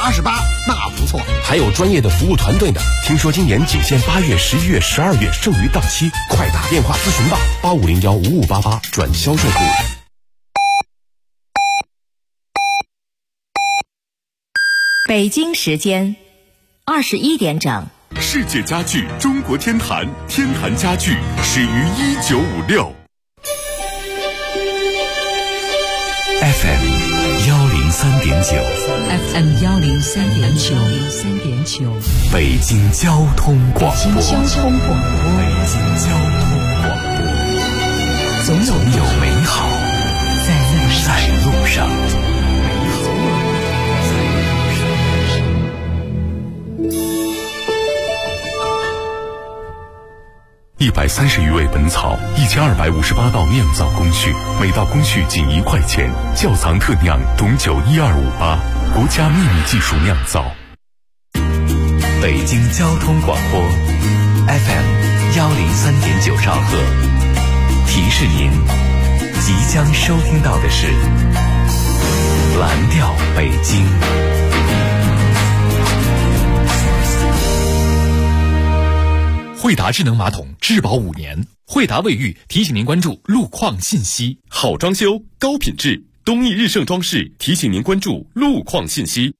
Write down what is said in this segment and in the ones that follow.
88，那不错。 还有专业的服务团队呢。听说今年仅限8月、11月、12月，剩余档期，快打电话咨询吧，85015588转销售部。 北京时间21点整。 世界家具中国天坛，天坛家具始于1956。 FM 103.9 FM 103.9 北京交通广播。 北京交通广播，总有美好在路上。 130余味本草，1258道酿造工序，每道工序仅1块钱。窖藏特酿董酒12588，国家秘密技术酿造。 北京交通广播 FM 103.9兆赫，提示您即将收听到的是蓝调北京。 惠达智能马桶质保5年，惠达卫浴提醒您关注路况信息。 好装修，高品质，东益日盛装饰提醒您关注路况信息。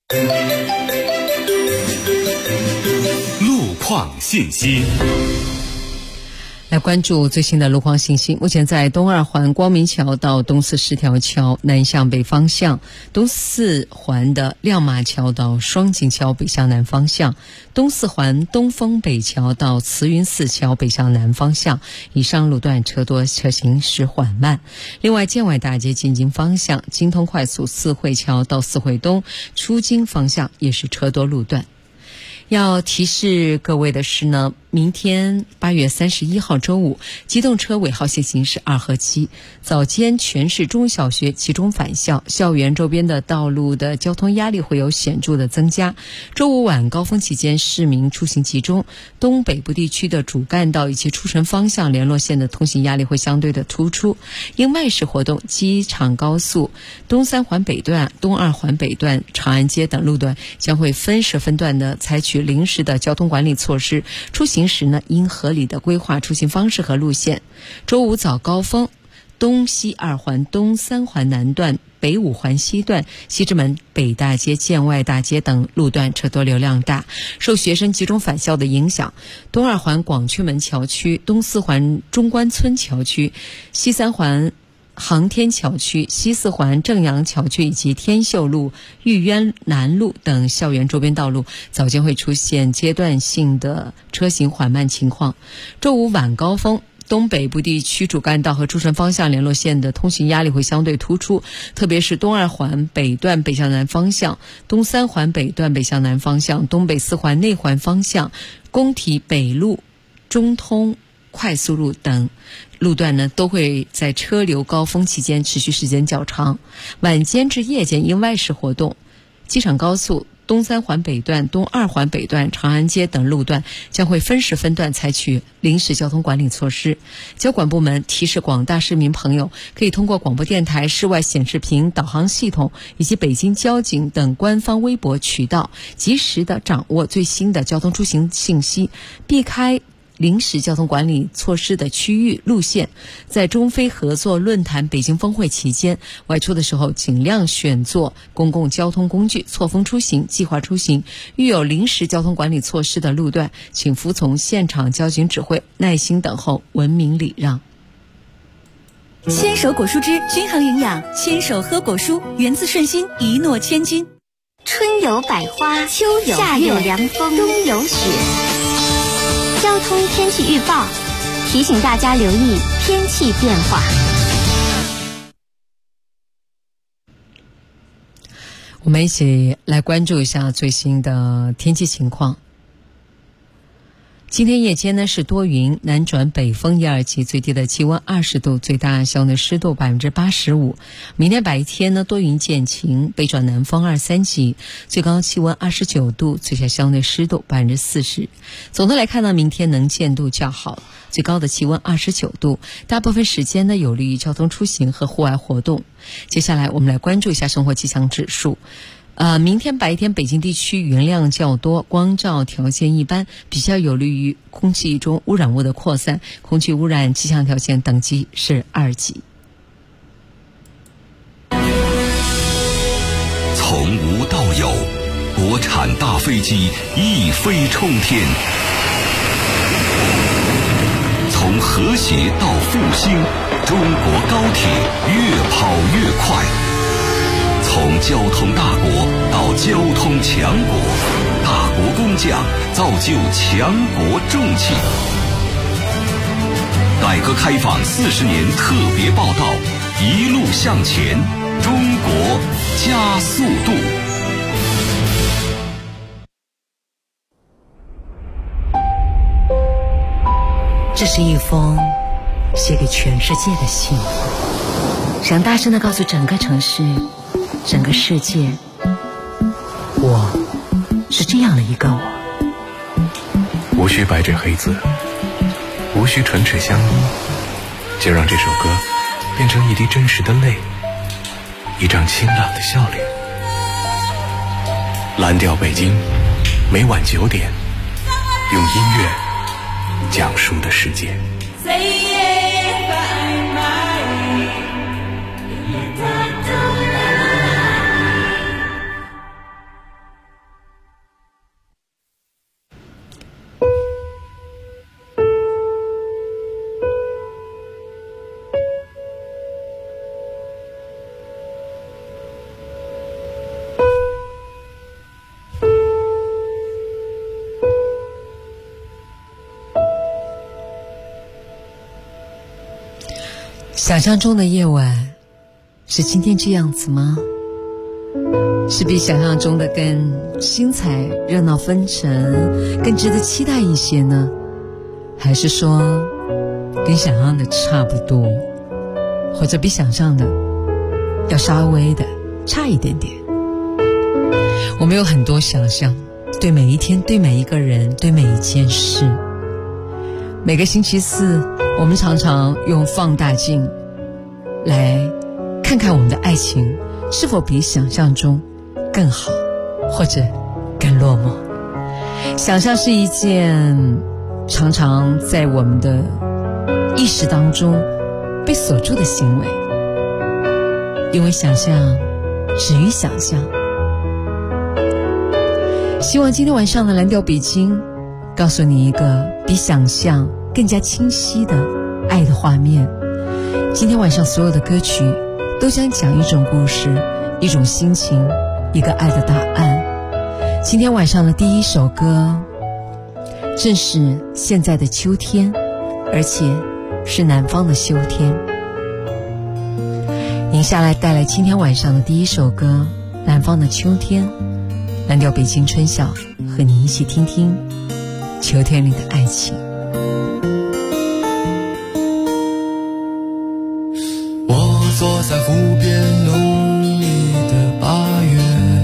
路况信息。 来关注最新的路况信息。目前在东二环光明桥到东四十条桥南向北方向，东四环的亮马桥到双井桥北向南方向，东四环东风北桥到慈云寺桥北向南方向，以上路段车多，车行驶缓慢。另外，建外大街进京方向，京通快速四惠桥到四惠东出京方向也是车多路段。要提示各位的是呢，明天8月31号周五，机动车尾号限行是2和7。早间全市中小学集中返校，校园周边的道路的交通压力会有显著的增加。周五晚高峰期间，市民出行集中，东北部地区的主干道以及出城方向联络线的通行压力会相对的突出。因外事活动，机场高速东三环北段、东二环北段、长安街等路段将会分时分段的采取临时的交通管理措施，出行时呢，应合理的规划出行方式和路线。周五早高峰，东西二环、东三环南段、北五环西段、西直门、北大街、建外大街等路段车多流量大。受学生集中返校的影响，东二环广渠门桥区、东四环中关村桥区、西三环航天桥区、西四环正阳桥区以及天秀路、玉渊南路等校园周边道路早间会出现阶段性的车行缓慢情况。周五晚高峰，东北部地区主干道和出城方向联络线的通行压力会相对突出，特别是东二环北段北向南方向、东三环北段北向南方向、东北四环内环方向、工体北路、中通快速路等路段呢，都会在车流高峰期间持续时间较长。晚间至夜间因外事活动，机场高速东三环北段、东二环北段、长安街等路段将会分时分段采取临时交通管理措施。交管部门提示广大市民朋友，可以通过广播电台、室外显示屏、导航系统以及北京交警等官方微博渠道，及时的掌握最新的交通出行信息，避开临时交通管理措施的区域路线。在中非合作论坛北京峰会期间，外出的时候尽量选坐公共交通工具，错峰出行，计划出行。遇有临时交通管理措施的路段，请服从现场交警指挥，耐心等候，文明礼让。 牵手果蔬汁均衡营养，牵手喝果蔬，源自顺心，一诺千金。 春有百花，秋有夏有凉风，冬有雪。交通天气预报提醒大家留意天气变化。 我们一起来关注一下最新的天气情况。今天夜间呢是多云，南转北风1、2级，最低的气温20度，最大相对湿度85%。明天白天呢多云见晴，北转南风2、3级，最高气温29度，最小相对湿度40%。总的来看呢，明天能见度较好，最高的气温29度，大部分时间呢有利于交通出行和户外活动。接下来我们来关注一下生活气象指数。 明天白天北京地区云量较多，光照条件一般，比较有利于空气中污染物的扩散，空气污染气象条件等级是2级。 从无到有，国产大飞机一飞冲天；从和谐到复兴，中国高铁越跑越快。从交通大国到交通强国，大国工匠造就强国重器。改革开放40年特别报道，一路向前，中国加速度。 这是一封写给全世界的信，想大声地告诉整个城市，整个世界，我是这样的一个我。 无需白纸黑字，无需唇齿相依，就让这首歌变成一滴真实的泪，一张清朗的笑脸。蓝调北京，每晚9点，用音乐讲述的世界。 想象中的夜晚是今天这样子吗？是比想象中的更精彩、热闹纷呈、更值得期待一些呢？还是说跟想象的差不多，或者比想象的要稍微的差一点点？我们有很多想象，对每一天，对每一个人，对每一件事。每个星期四，我们常常用放大镜来看看我们的爱情是否比想象中更好，或者更落寞。想象是一件常常在我们的意识当中被锁住的行为，因为想象止于想象。希望今天晚上的蓝调北京告诉你一个比想象更加清晰的爱的画面。今天晚上所有的歌曲都将讲一种故事，一种心情，一个爱的答案。今天晚上的第一首歌正是现在的秋天，而且是南方的秋天。您下来带来今天晚上的第一首歌《南方的秋天》，蓝调北京春晓，和你一起听听秋天里的爱情。 我坐在湖边浓密的8月，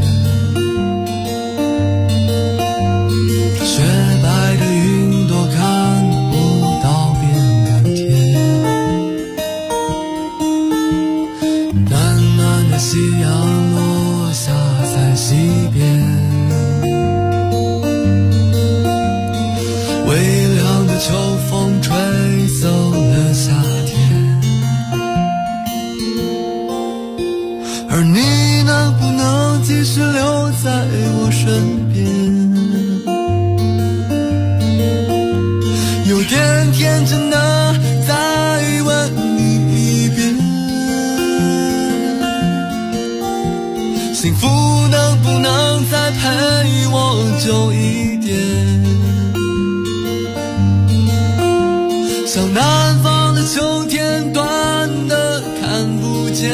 雪白的云朵看不到边的天，暖暖的夕阳落下在西边，微凉的秋风吹走了夏天，而你能不能继续留在我身边？有点天真的再问你一遍，幸福能不能再陪我久一点？像南方的秋天，短的看不见。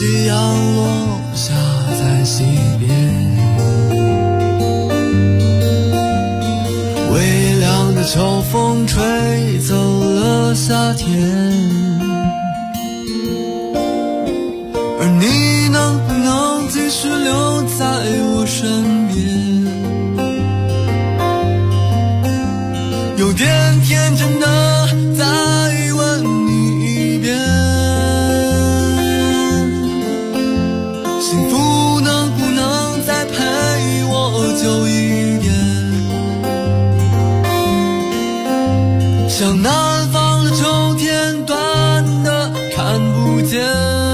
夕阳落下在西边，微凉的秋风吹走了夏天，而你能不能继续留在我身边？有点天真的再问你一遍，幸福能不能再陪我久一点？像南方的秋天，短的看不见。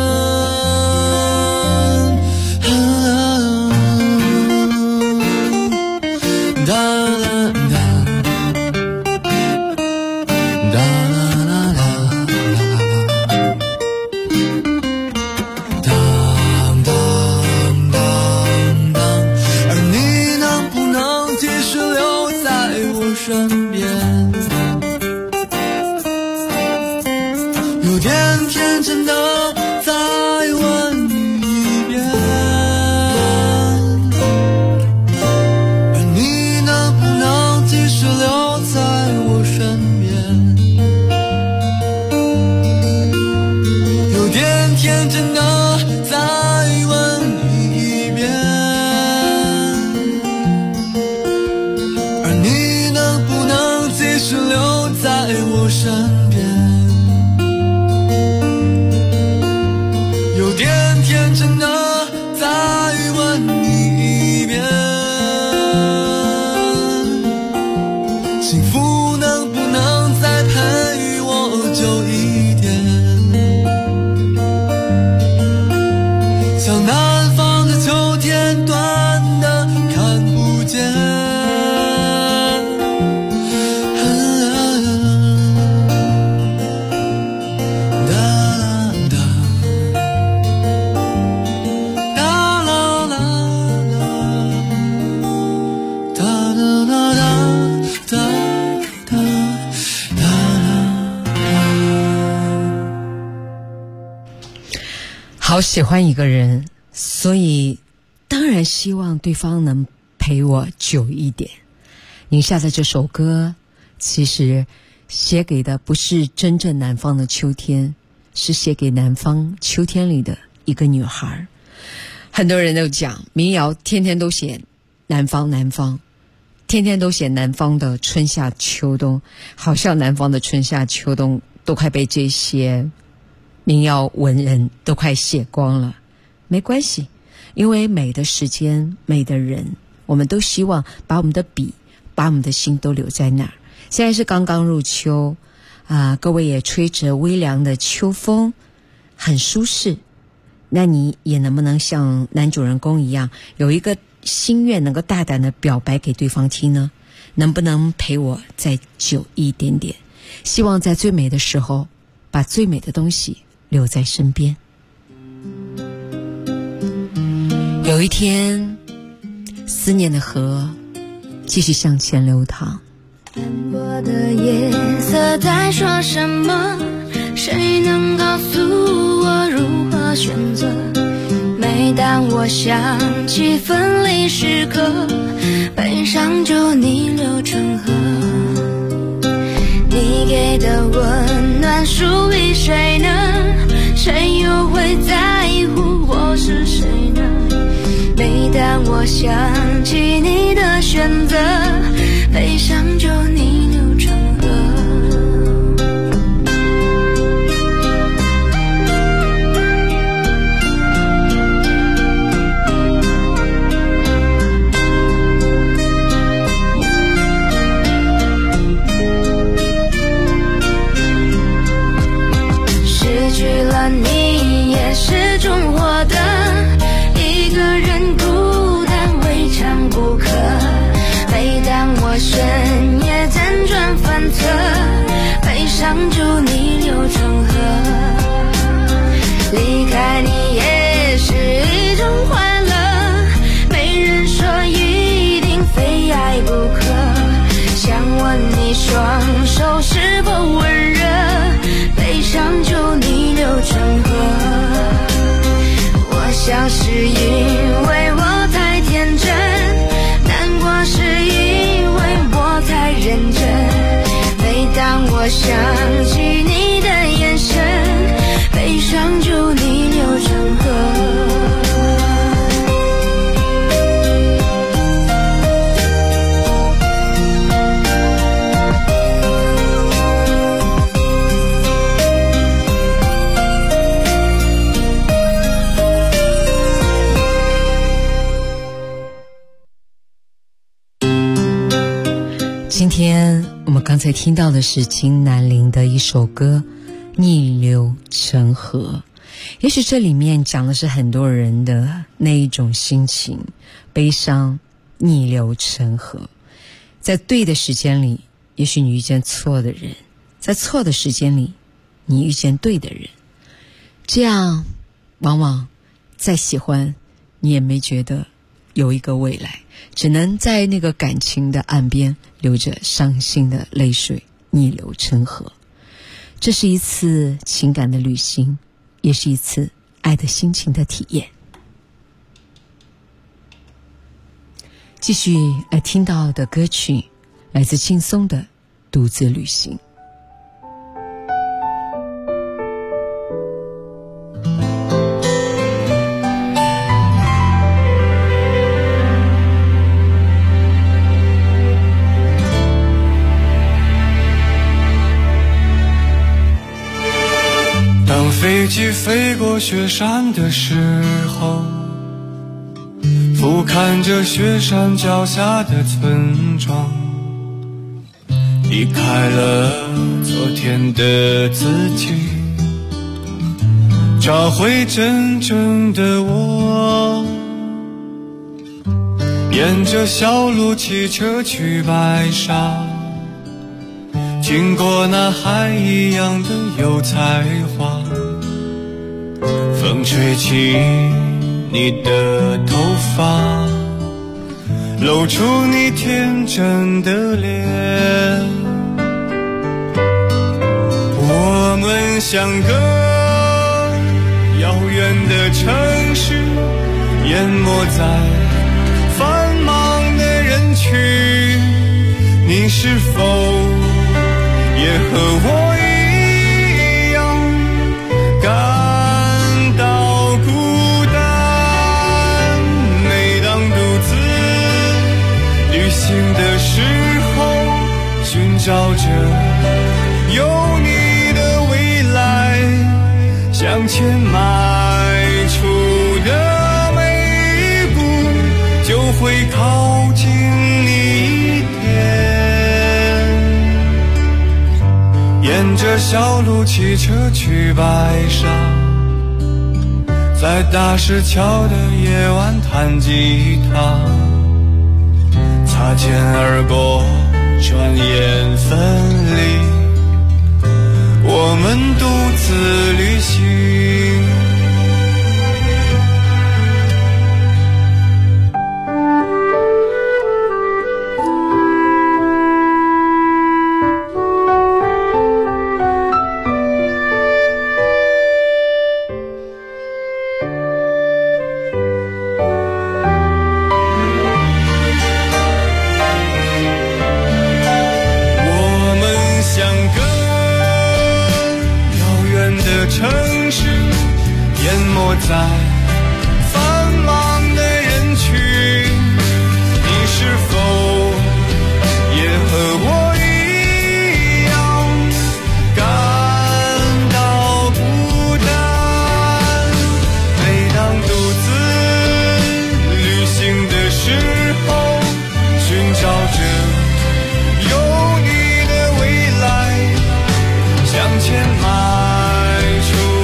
身边有点天真的再问你一遍，而你能不能继续留在我身边？有点天真的再问你一遍，而你能不能继续留在我身边？有点天真的再问你一遍，幸福能不能再陪我久一点？像南方的秋天，短的看不见。 好喜欢一个人，所以当然希望对方能陪我久一点。宁夏的这首歌其实写给的不是真正南方的秋天，是写给南方秋天里的一个女孩。很多人都讲民谣天天都写南方，天天都写南方的春夏秋冬，好像南方的春夏秋冬都快被这些民谣文人都快写光了。没关系，因为美的时间，美的人，我们都希望把我们的笔，把我们的心都留在那儿。现在是刚刚入秋各位也吹着微凉的秋风，很舒适。那你也能不能像男主人公一样，有一个心愿能够大胆的表白给对方听呢？能不能陪我再久一点点？希望在最美的时候，把最美的东西留在身边。有一天，思念的河继续向前流淌。 斑驳的夜色在说什么？谁能告诉我如何选择？每当我想起分离时刻，悲伤就逆流成河。你给的温暖属于谁呢？谁又会在乎我是谁呢？每当我想起你的选择，悲伤就逆流成河。失去了你也是种获得，一个人孤单未尝不可。每当我深夜辗转反侧，悲伤就逆流成河。离开你也是一种快乐，没人说一定非爱不可。想问你双手是否温热，悲伤就逆流成河。 想起你的眼神，悲伤就逆流成河。 今天我们刚才听到的是金南霖的一首歌《逆流成河》，也许这里面讲的是很多人的那一种心情，悲伤逆流成河。在对的时间里，也许你遇见错的人，在错的时间里，你遇见对的人，这样往往再喜欢你也没觉得有一个未来，只能在那个感情的岸边流着伤心的泪水，逆流成河。这是一次情感的旅行，也是一次爱的心情的体验。继续来听到的歌曲来自轻松的《独自旅行》。 飞机飞过雪山的时候，俯瞰着雪山脚下的村庄，离开了昨天的自己，找回真正的我。沿着小路骑车去白沙，经过那海一样的油菜花，风吹起你的头发，露出你天真的脸。我们像个遥远的城市，淹没在繁忙的人群。你是否也和我一样感到孤单？每当独自旅行的时候，寻找着有你的未来，向前迈出的每一步就会靠近你一点。沿着小路骑车去白沙，在大石桥的夜晚弹吉他，擦肩而过，转眼分离，我们独自旅行。在繁忙的人群，你是否也和我一样感到孤单？每当独自旅行的时候，寻找着有你的未来，向前迈出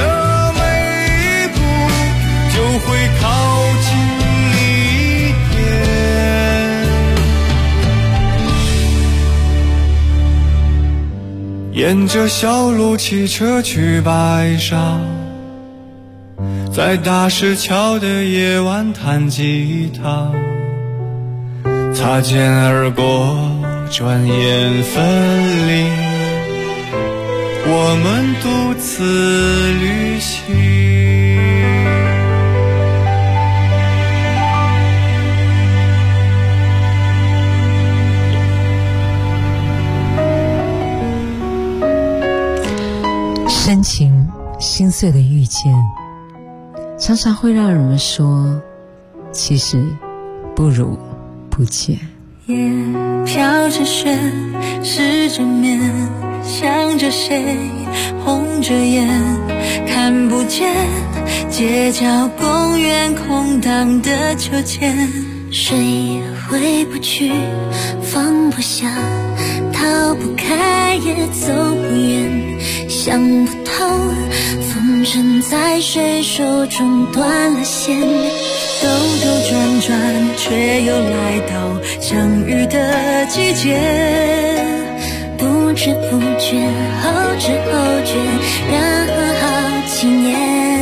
会靠近你一点。沿着小路骑车去白沙，在大石桥的夜晚弹吉他，擦肩而过，转眼分离，我们独自旅行。 深情心碎的遇见，常常会让人们说，其实不如不见。 夜飘着雪，湿着面，想着谁，红着眼，看不见街角公园空荡的秋千。谁回不去，放不下，逃不开也走不远，想不透，风筝在谁手中断了线，兜兜转转，却又来到相遇的季节，不知不觉，后知后觉，然后好几年。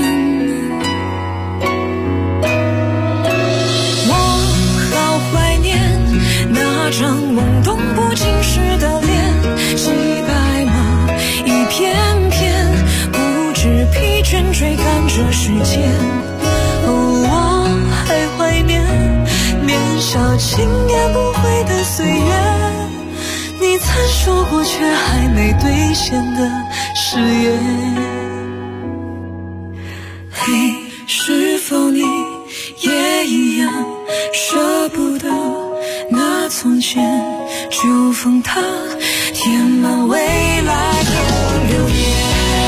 那张懵懂不经事的脸，洗白吗一片片，不知疲倦追赶着时间。我还怀念年少轻言不悔的岁月，你曾说过却还没兑现的誓言。嘿，是否你也一样舍不得那从前，就封它填满未来的流年。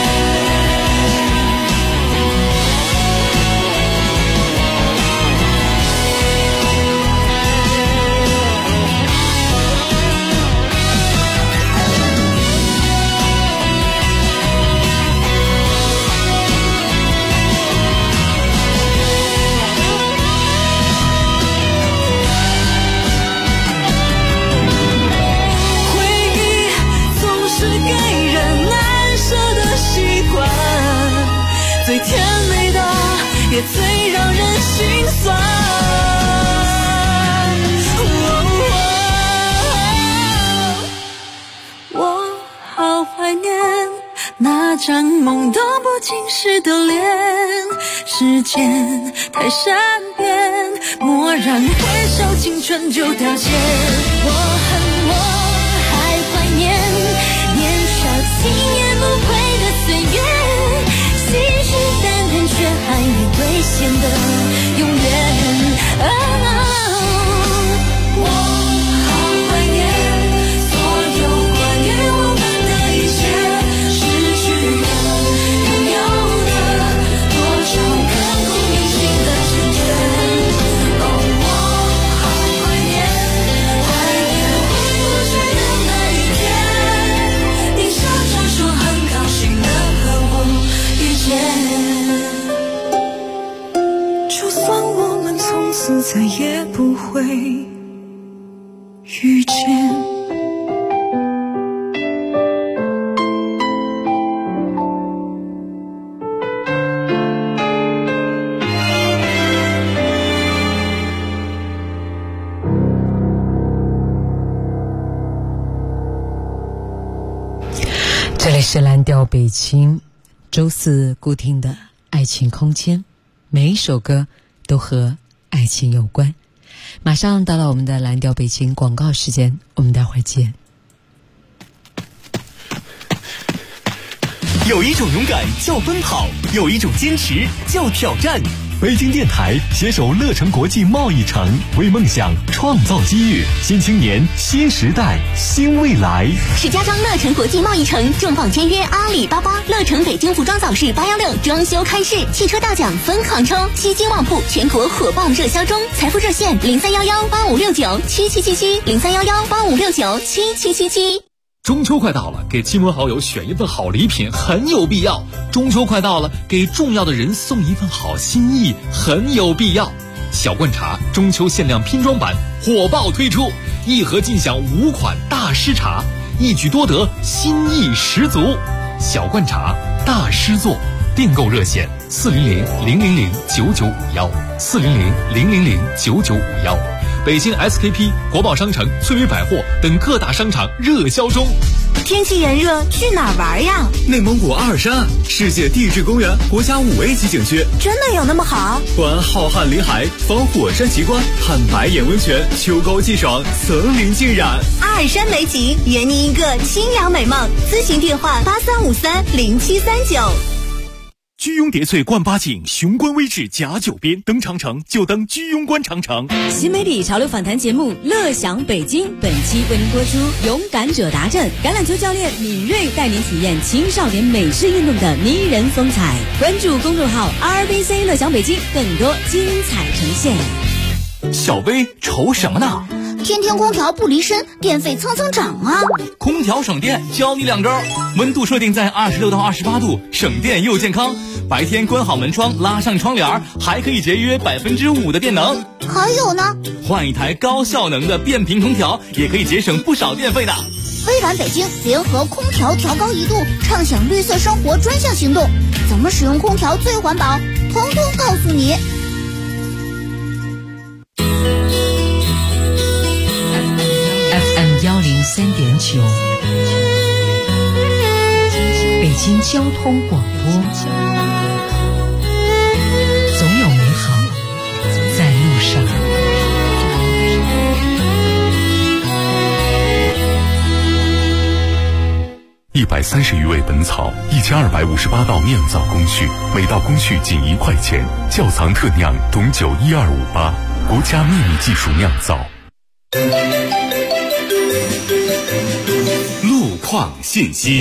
最甜美的也最让人心酸。我好怀念那张懵懂不经事的脸，时间太善变，蓦然回首，青春就凋谢。我还怀念年少轻言不悔的岁月，信誓旦旦却还没兑现的永远。我好怀念所有关于我们的一切，失去的拥有的多少刻骨铭心的成全。我好怀念回不去的那一天，你常常说很高兴能和我遇见，就算我们从此再也不会遇见。 这里是蓝调北京，周四固定的爱情空间，每一首歌都和爱情有关。马上到了我们的蓝调北京广告时间，我们待会儿见。 有一种勇敢叫奔跑，有一种坚持叫挑战。北京电台携手乐城国际贸易城，为梦想创造机遇，新青年新时代新未来。 石家庄乐城国际贸易城重磅签约阿里巴巴，乐城北京服装早市816装修开市，汽车大奖疯狂抽，西京旺铺全国火爆热销中，财富热线031185697777，031185697777。 中秋快到了，给亲朋好友选一份好礼品很有必要。中秋快到了，给重要的人送一份好心意很有必要。小罐茶中秋限量拼装版火爆推出，一盒尽享5款大师茶，一举多得，心意十足。小罐茶大师作，订购热线400-000-9951，400-000-9951。北京 SKP、国贸商城、翠微百货等各大商场热销中。 天气炎热，去哪儿玩呀？ 内蒙古阿尔山，世界地质公园国家5A级景区。 真的有那么好？ 观浩瀚林海，访火山奇观，看白眼温泉，秋高气爽，层林尽染。 阿尔山美景，圆您一个清扬美梦。咨询电话83530739。 居庸叠翠冠八景，雄关微志甲9边，登长城就登居庸关长城。 新媒体潮流访谈节目《乐享北京》，本期为您播出勇敢者达阵，橄榄球教练敏锐带您体验青少年美式运动的迷人风采。关注公众号 RBC 乐享北京，更多精彩呈现。 小薇愁什么呢？ 天天空调不离身，电费蹭蹭涨啊！ 空调省电，教你2招：温度设定在26到28度，省电又健康。白天关好门窗，拉上窗帘，还可以节约5%的电能。 还有呢， 换一台高效能的变频空调，也可以节省不少电费的。 微软北京联合空调调高1度，畅享绿色生活专项行动，怎么使用空调最环保，统统告诉你。 103.9，北京交通广播，总有美好在路上。 130余味本草，1258道酿造工序，每道工序仅1块钱。窖藏特酿董酒12588，国家秘密技术酿造。 路况信息，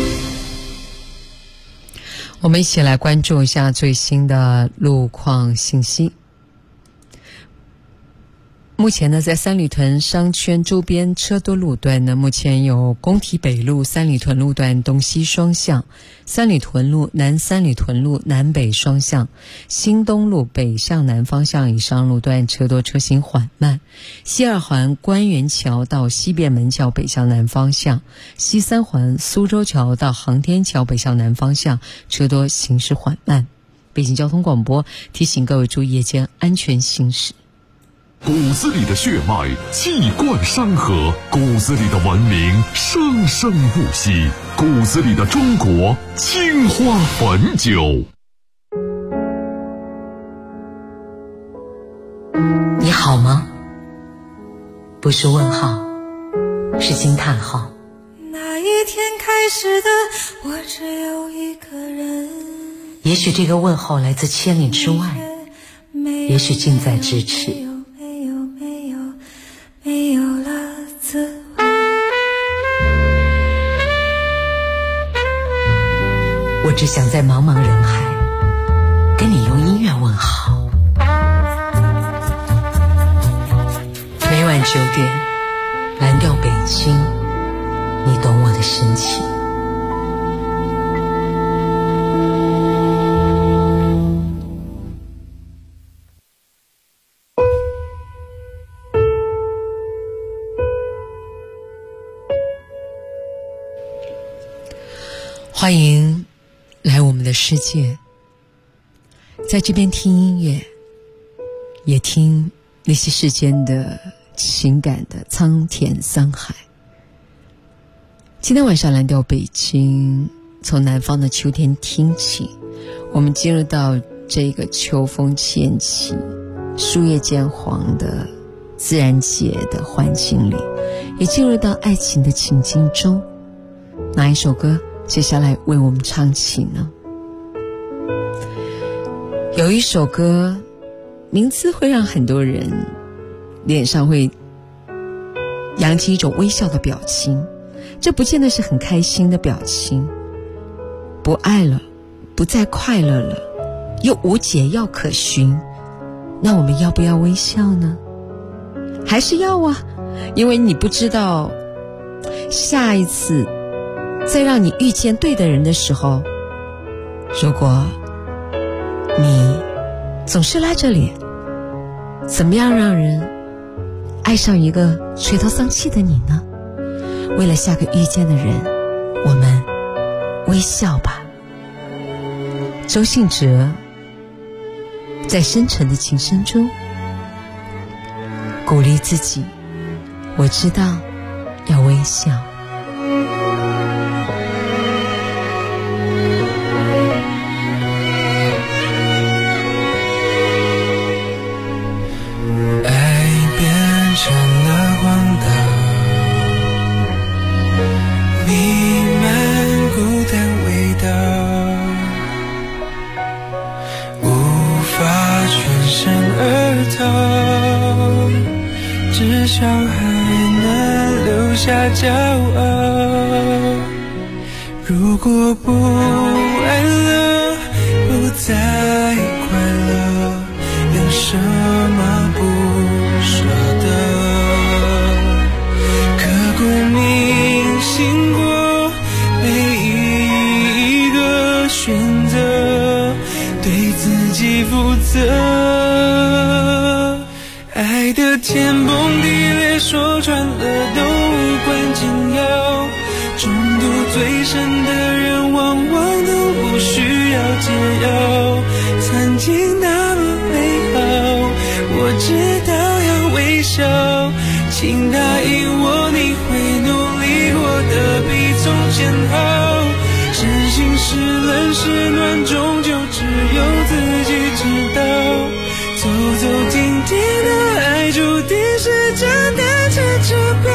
我们一起来关注一下最新的路况信息。目前呢，在三里屯商圈周边车多路段呢，目前有工体北路三里屯路段东西双向，三里屯路南三里屯路南北双向，新东路北向南方向以上路段车多车行缓慢，西二环官园桥到西便门桥北向南方向，西三环苏州桥到航天桥北向南方向车多行驶缓慢。北京交通广播提醒各位注意夜间安全行驶。 骨子里的血脉气贯山河，骨子里的文明生生不息，骨子里的中国青花汾酒。 你好吗？不是问号，是惊叹号。 那一天开始的我只有一个人， 也许这个问候来自千里之外，也许近在咫尺。 没有了自我。 我只想在茫茫人海跟你用音乐问好。每晚9点，蓝调北京，你懂我的深情。 欢迎来我们的世界，在这边听音乐，也听那些世间的情感的苍田桑海。今天晚上蓝调北京，从南方的秋天听起，我们进入到这个秋风渐起，树叶渐黄的自然界的环境里，也进入到爱情的情境中。哪一首歌接下来为我们唱起呢？有一首歌名字会让很多人脸上会扬起一种微笑的表情，这不见得是很开心的表情。不爱了，不再快乐了，又无解药可寻，那我们要不要微笑呢？还是要啊，因为你不知道下一次在让你遇见对的人的时候，如果你总是拉着脸，怎么样让人爱上一个垂头丧气的你呢？为了下个遇见的人，我们微笑吧。周信哲在深沉的琴声中鼓励自己，我知道要微笑。 少还能留下骄傲。如果不爱了，不再快乐，有什么不舍得？刻骨铭心过每一个选择，对自己负责。爱的天崩地裂，说穿了都无关紧要。中毒最深的人，往往都不需要解药。曾经那么美好，我知道要微笑。请答应我，你会努力过得比从前好。真心是冷是暖，终究只有自己知道。走走停停的爱，注定是真的成指标。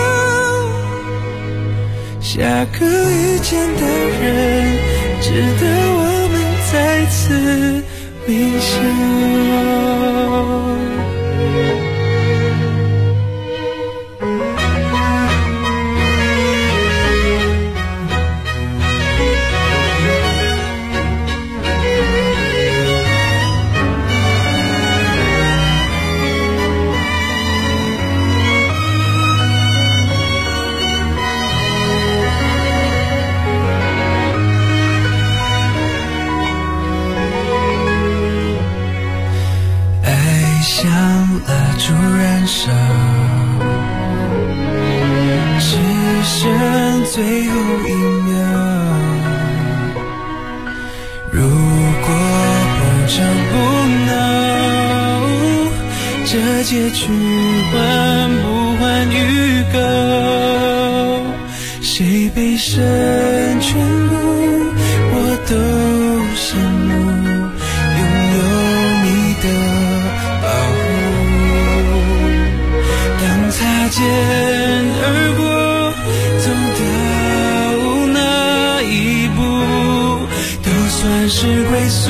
下个遇见的人，值得我们再次微笑。烛燃烧，只剩最后一秒。如果不争不闹，这结局换不换预告？谁被生全部，我都羡慕拥有你的擦肩而过，走到哪一步都算是归宿。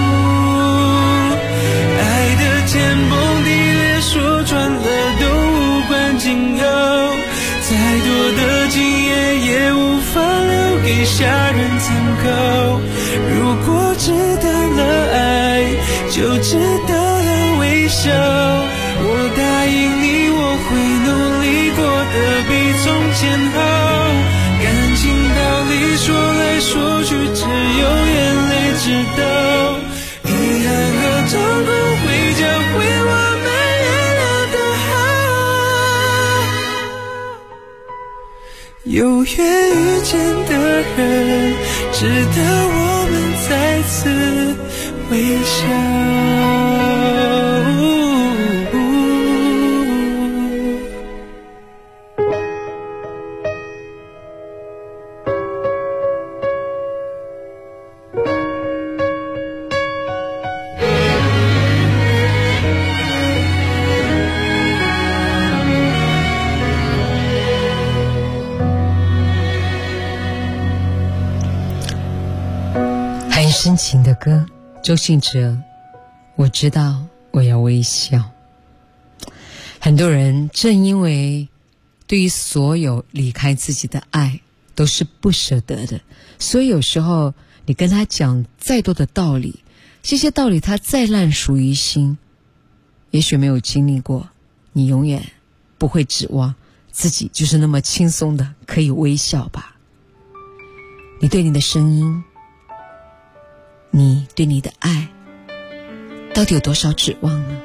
爱的天崩地裂，说穿了都无关紧要。再多的经验也无法留给下人参考。如果值得了爱，就值得了微笑。我答应你，我会努力过得比从前好。感情道理说来说去，只有眼泪知道。遗憾和痛苦会教会我们原谅的好。有缘遇见的人，值得我们再次微笑。 深情的歌，周信哲，我知道我要微笑。很多人正因为对于所有离开自己的爱都是不舍得的，所以有时候你跟他讲再多的道理，这些道理他再烂熟于心，也许没有经历过，你永远不会指望自己就是那么轻松的可以微笑吧。你对你的声音，你对你的爱到底有多少指望呢？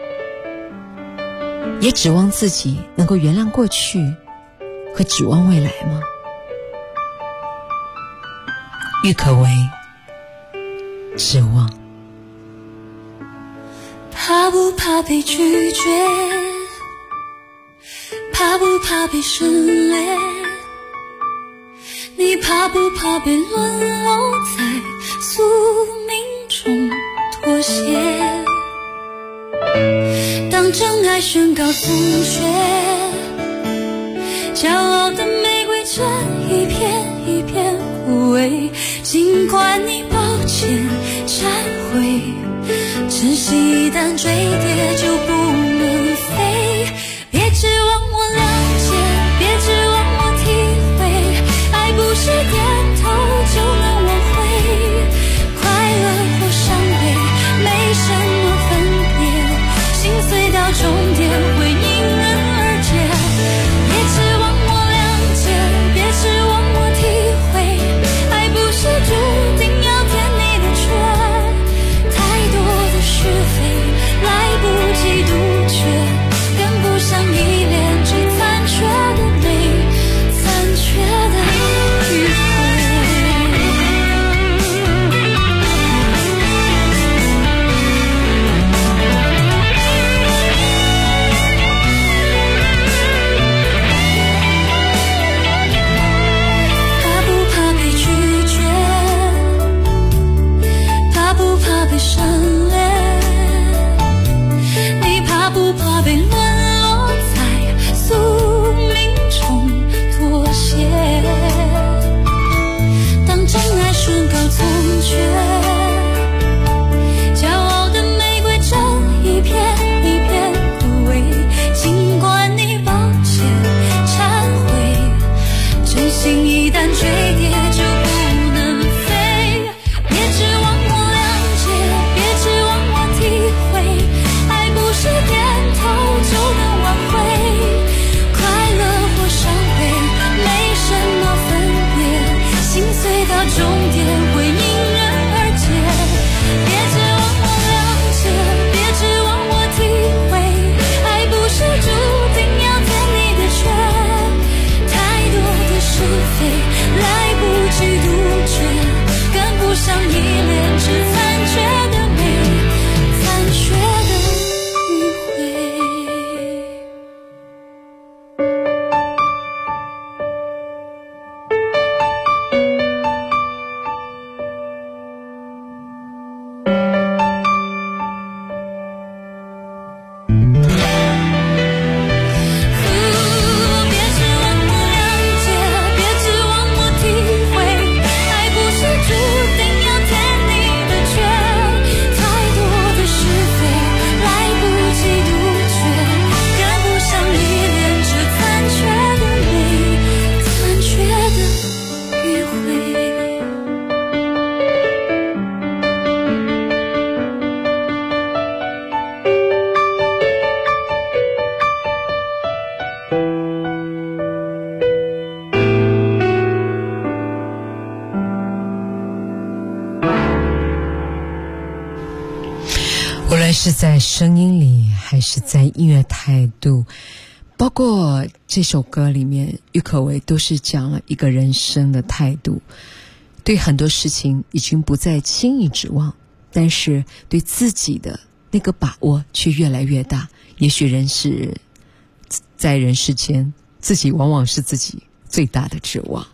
也指望自己能够原谅过去和指望未来吗？郁可唯，指望。 怕不怕被拒绝？怕不怕被省略？你怕不怕被沦落在宿命中妥协？当真爱宣告残缺，骄傲的玫瑰正一片一片枯萎。尽管你抱歉忏悔，只是一旦坠跌就不能飞。别指望我终点会迎刃而解。别指望我了解，别指望我体会，爱不是注定要填你的圈，太多的是非来不及杜绝，跟不上依恋，只残缺的美，残缺的迂回。 无论是在声音里还是在音乐态度，包括这首歌里面郁可唯都是讲了一个人生的态度，对很多事情已经不再轻易指望，但是对自己的那个把握却越来越大。也许人是在人世间，自己往往是自己最大的指望。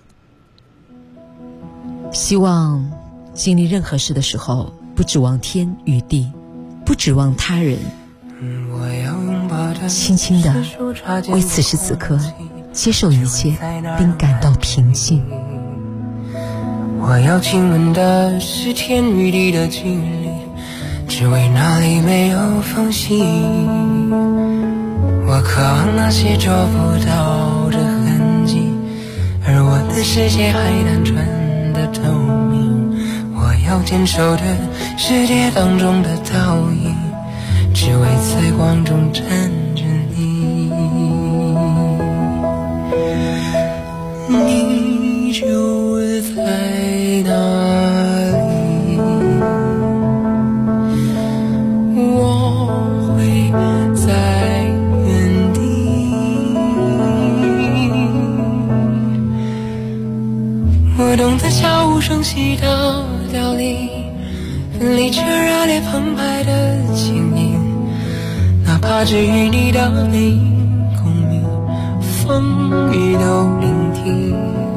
希望经历任何事的时候，不指望天与地，不指望他人，轻轻地为此时此刻接受一切，并感到平静。 我要亲吻的是天与地的距离，只为那里没有缝隙。我渴望那些捉不到的痕迹，而我的世界还单纯的透明。我要坚守的世界当中的倒影，只为在光中站着你。你就在哪里，我会在原地。我懂得悄无声息的道理，分离着热烈澎湃的情谊，哪怕只与你的背影共鸣，风雨都聆听。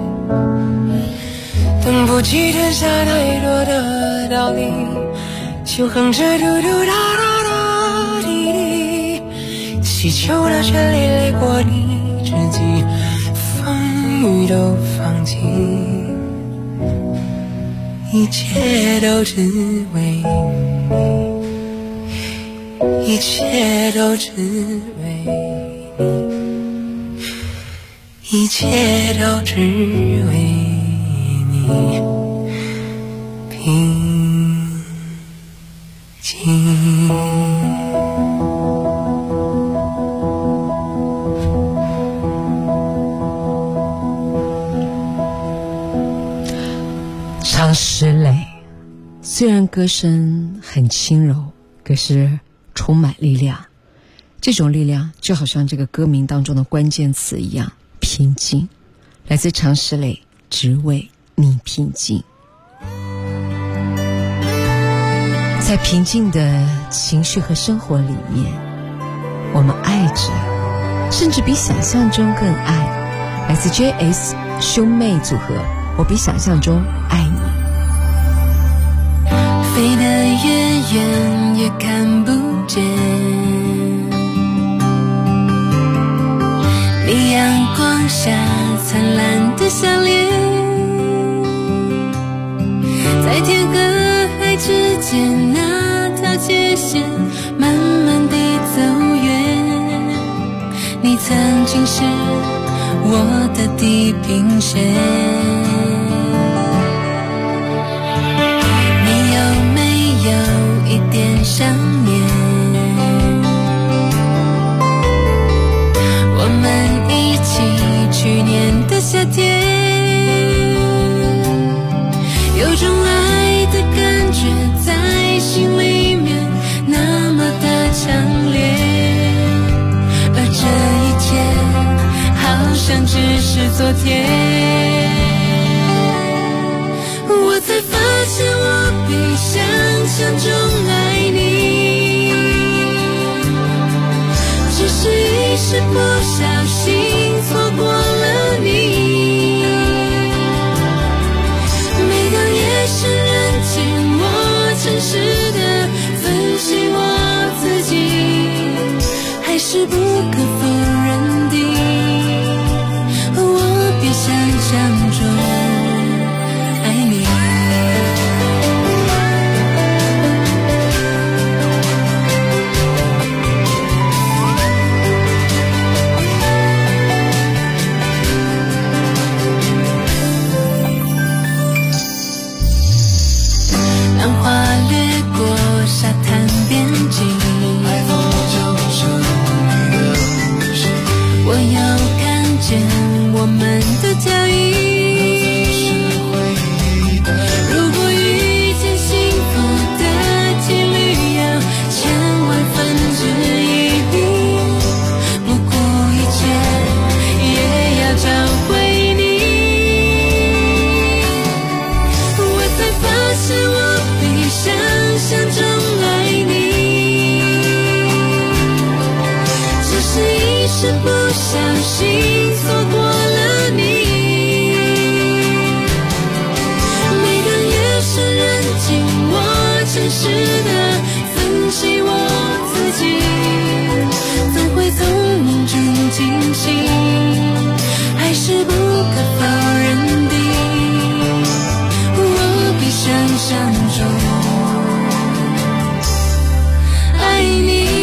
等不及吞下太多的道理，就哼着嘟嘟哒哒哒滴滴，祈求的权利来过你自己，风雨都放弃，一切都只为你，一切都只为你，一切都只为你平静。 常石磊，虽然歌声很轻柔，可是充满力量。这种力量就好像这个歌名当中的关键词一样，平静。来自常石磊，只为你平静。在平静的情绪和生活里面，我们爱着，甚至比想象中更爱。来自 JS 兄妹组合，我比想象中爱你。 飞得越远越看不见，你阳光下灿烂的笑脸，在天和海之间那条界限慢慢地走远，你曾经是我的地平线。一点想念，我们一起去年的夏天， 有种爱的感觉在心里面那么的强烈，而这一切好像只是昨天。我才发现我比想象中爱你，只是一时不小心错过了你。每当夜深人静，我诚实的分析我自己，还是不可否认的，我比想象中爱你。浪花掠过沙滩边境，海风就是你的心，我要看见我们的脚印。如果遇见幸福的几率有1000万分之1，不顾一切也要找回你。我才发现我比想象中爱你，只是一时不小心错过了你。每当夜深人静，我诚实的分析我自己，总会从梦中惊醒，还是不可否认的，我比想象中爱你。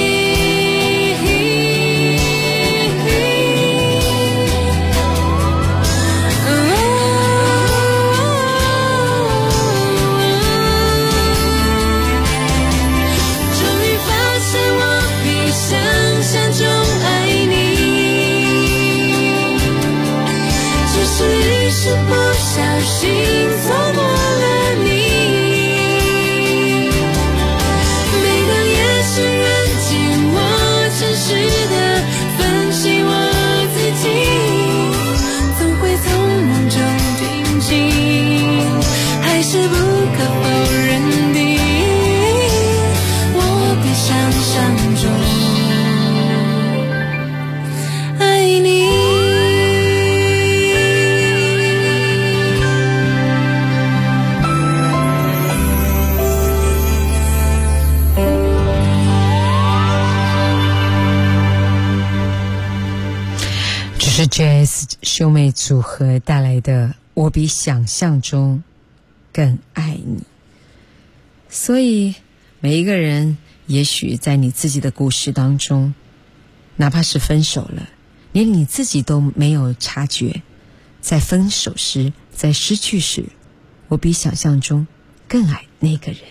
终于发现我比想象中爱你，只是一时不小心错过了你。每当夜深人静，我诚实的分析我自己，总会从梦中惊醒，还是不可否认的，我比想象中爱你。 这是 Jazz 兄妹组合带来的我比想象中更爱你。所以每一个人也许在你自己的故事当中，哪怕是分手了，连你自己都没有察觉，在分手时，在失去时，我比想象中更爱那个人。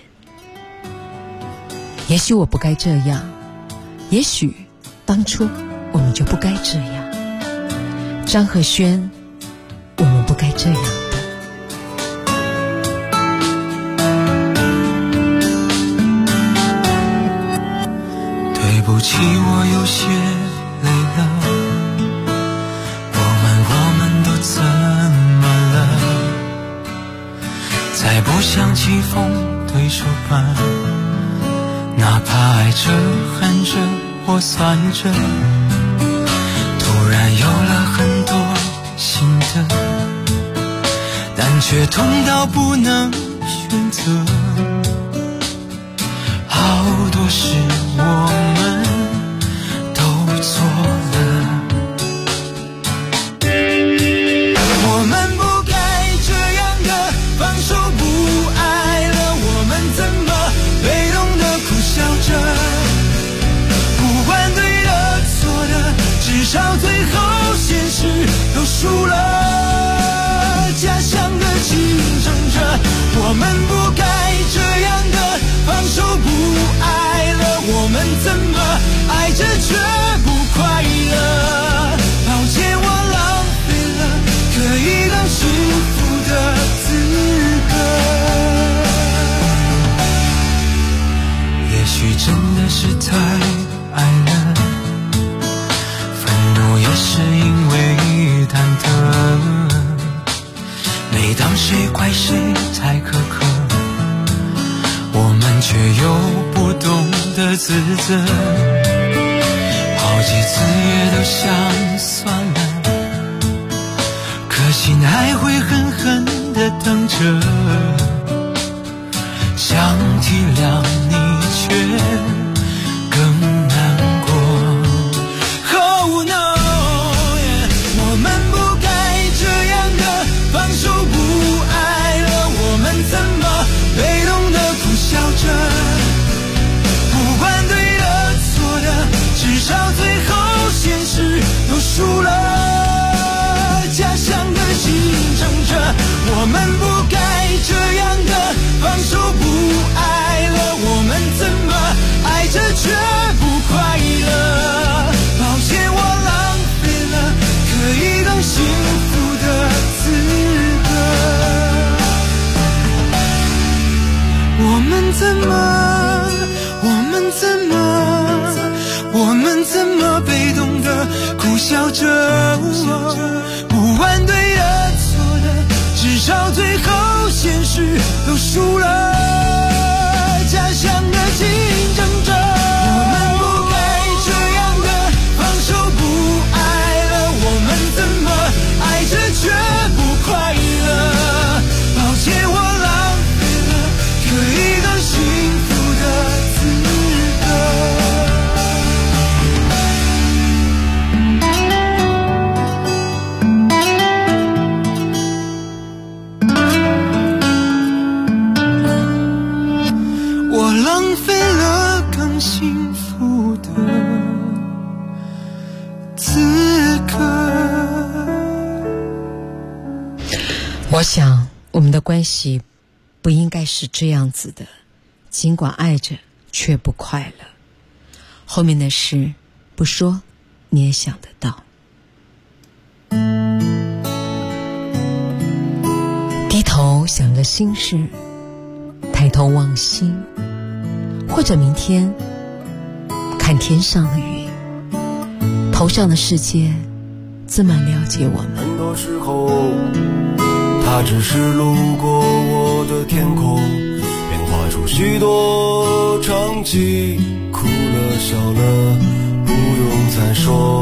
也许我不该这样，也许当初我们就不该这样。张和轩，我们不该这样的。 对不起，我有些累了，我们都怎么了？再不想棋逢对手吧，哪怕爱着恨着或算着，突然有了很多新的，但却痛到不能选择。好多事我们都错了，我们不该这样的放手不爱了，我们怎么被动的苦笑着？不管对的错的，至少最后现实都输了。假想的竞争着，我们不该这样的放手不爱了，我们怎么爱着却不快乐？抱歉，我浪费了可以当幸福的资格。 太苛刻，我们却又不懂得自责，好几次也都想算了，可心还会狠狠地等着，想体谅你却更难过。 Oh no， 我们不该这样的放手不爱了，我们怎么被动的苦笑着，不管对的错的，至少最后现实都输了，假想的心挣着，我们不该这样的放手不爱了，我们怎么爱着却不快乐，抱歉我浪费了可以更幸福的资格，我们怎么被动的苦笑着，不管对的错的，至少最后现实都输了，假想的竞争着，我们不该这样的放手不爱了，我们怎么爱着却不快乐，抱歉我浪费了可以更幸福的资格。我浪费了更幸福的资格。 我想我们的关系不应该是这样子的，尽管爱着却不快乐，后面的事不说你也想得到。低头想着心事，抬头望星，或者明天看天上的云，头上的世界这么了解我们。 很多时候它只是路过我的天空，变化出许多场景，哭了笑了不用再说，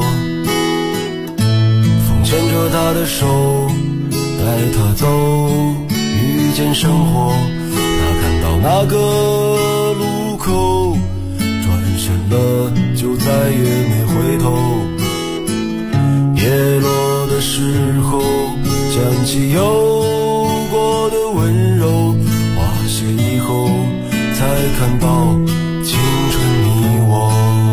风牵着他的手带他走，遇见生活，他看到那个路口，转身了就再也没回头，叶落的时候想起有过的温柔，花谢以后才看到青春你我，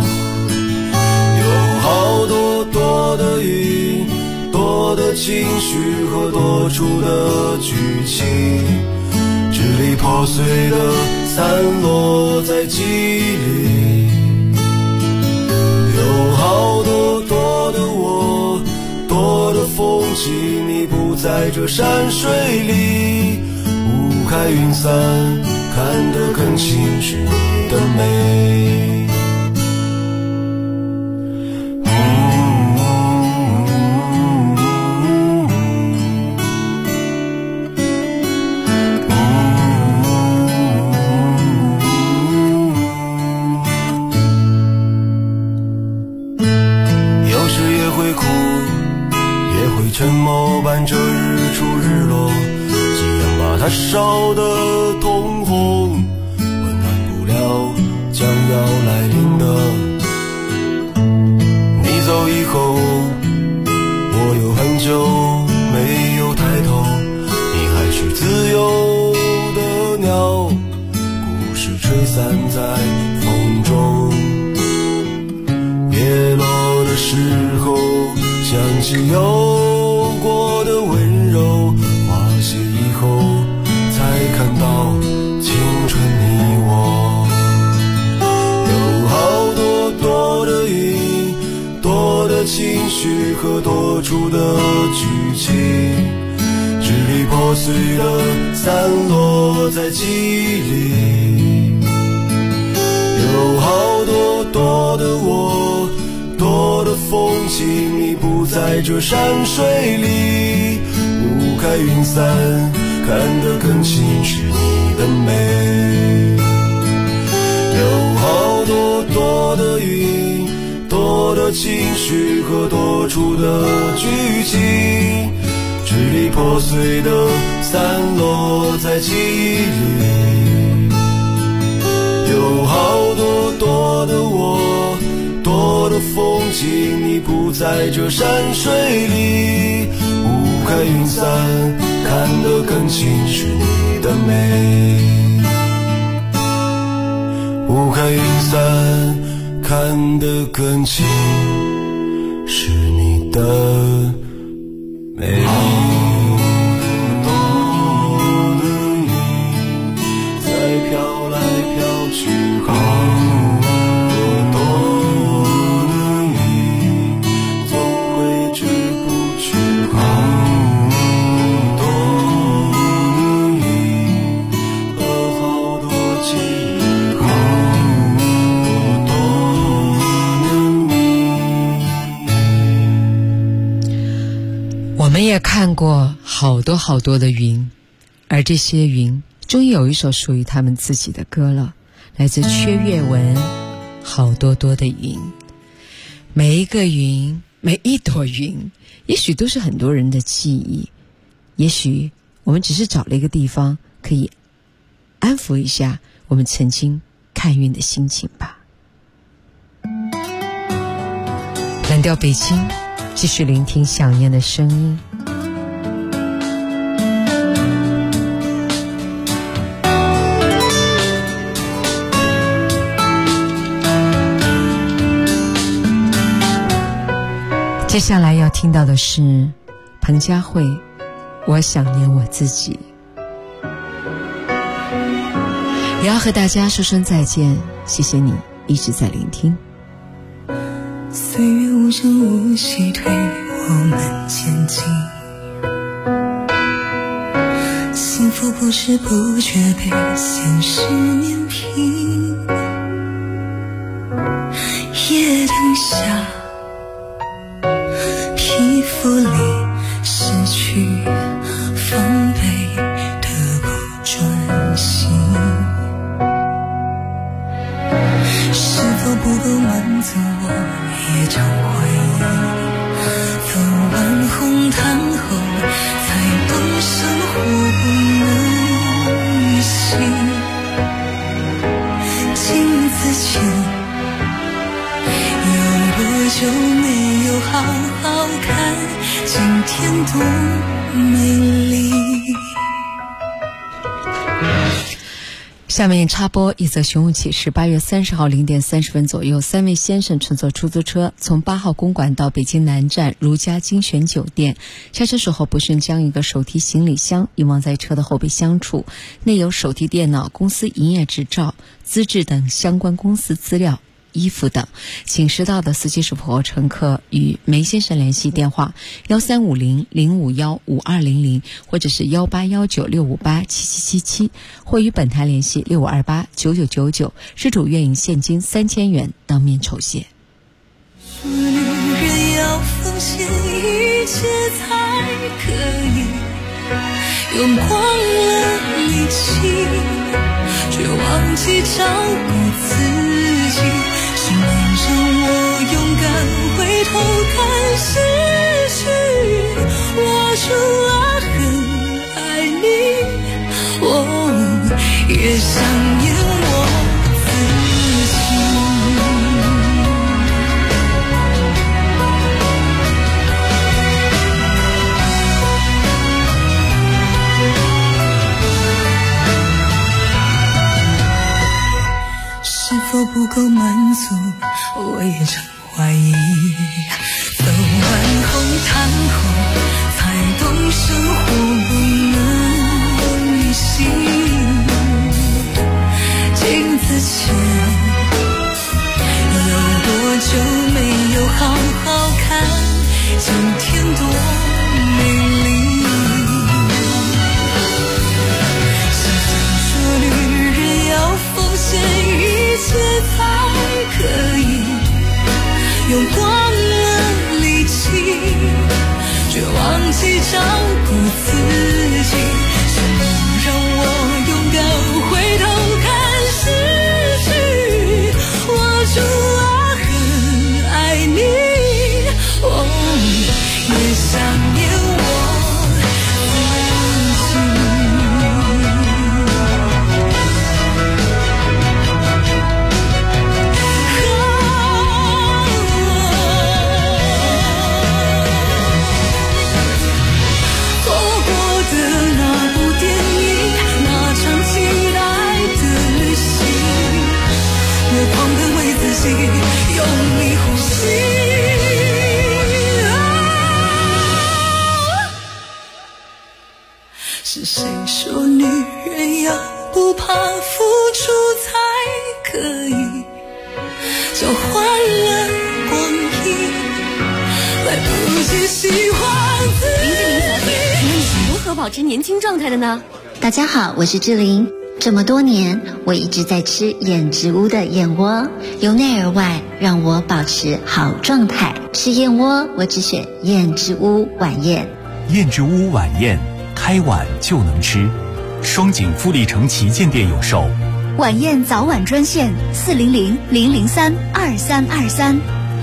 有好多多的云，多的情绪和多处的剧情，支离破碎的散落在记忆里，有好多多的我，多的风景，你不在这山水里，雾开云散，看得更清是你的美。沉默伴着日出日落，夕阳把它烧得通红，温暖不了将要来临的。你走以后，我有很久没有抬头，你还是自由的鸟，故事吹散在风中。叶落的时候，想起有过的温柔，花谢以后才看到青春你我，有好多多的云，多的情绪和多处的剧情，支离破碎的散落在记忆里，有好多多的我，多的风景，你不在这山水里，雾开云散， 看得更清是你的美。有好多多的云，多的情绪和多处的剧情，支离破碎的散落在记忆里。有好多多的我，多的风景，你不在这山水里。雾开云散，看得更清是你的美。雾开云散，看得更清是你的美。 我们也看过好多好多的云，而这些云终于有一首属于他们自己的歌了，来自薛岳文，好多多的云。每一个云，每一朵云，也许都是很多人的记忆，也许我们只是找了一个地方可以安抚一下我们曾经看云的心情吧。蓝调北京，继续聆听想念的声音。接下来要听到的是彭佳慧，我想念我自己。也要和大家说声再见，谢谢你一直在聆听。 岁月无声无息推我们前进，幸福不知不觉被现实碾平，夜灯下皮肤里失去防备，得不专心，是否不够满足我一场怀疑，分完红毯后才懂生活不能预习，镜子前有多久没有好好看今天多美丽。 下面插播一则寻物启事。8月30号0点30分左右，3位先生乘坐出租车从8号公馆到北京南站如家精选酒店，下车时候不慎将一个手提行李箱遗忘在车的后备箱处，内有手提电脑、公司营业执照、资质等相关公司资料、衣服等，请识到的司机师傅和乘客与梅先生联系电话1350-051-5200或者是1819-658-7777，或与本台联系6528-9999，失主愿以现金3000元当面酬谢。 女人要奉献一切才可以，用光了力气，却忘记照顾自己，是能让我勇敢回头看失去。我除了很爱你，我也想念我自己。是否不够满足，我也常怀疑，走完红毯后才懂生活不能预习，镜子前有多久没有好好看今天多美丽，是想说女人要奉献一切才可以，用光了力气，却忘记照顾自己， 要不怕付出才可以交换了光阴，来不及喜欢自己。 如何保持年轻状态的呢？ 大家好，我是志玲。这么多年，我一直在吃燕之屋的燕窝，由内而外让我保持好状态。吃燕窝，我只选燕之屋晚宴。 燕之屋晚宴，开碗就能吃。双井富力城旗舰店有售。 晚宴早晚专线400-003-2323。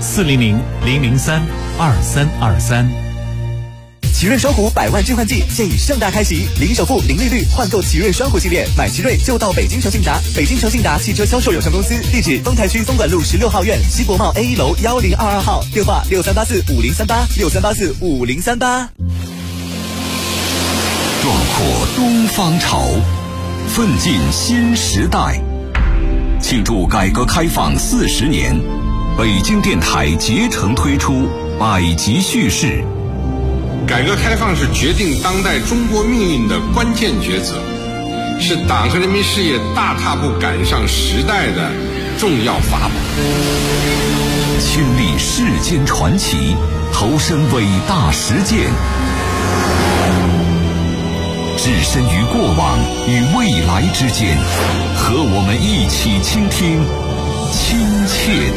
400-003-2323。 奇瑞双虎100万置换季现已盛大开启，零首付、零利率换购奇瑞双虎系列，买奇瑞就到北京诚信达。北京诚信达汽车销售有限公司，地址丰台区东莞路16号院西国贸 A1 楼1022号，电话63845038，63845038。 壮阔东方潮，奋进新时代。庆祝改革开放40年，北京电台竭诚推出百集叙事。 改革开放是决定当代中国命运的关键抉择，是党和人民事业大踏步赶上时代的重要法宝。 亲历世间传奇，投身伟大实践，置身于过往与未来之间，和我们一起倾听亲切的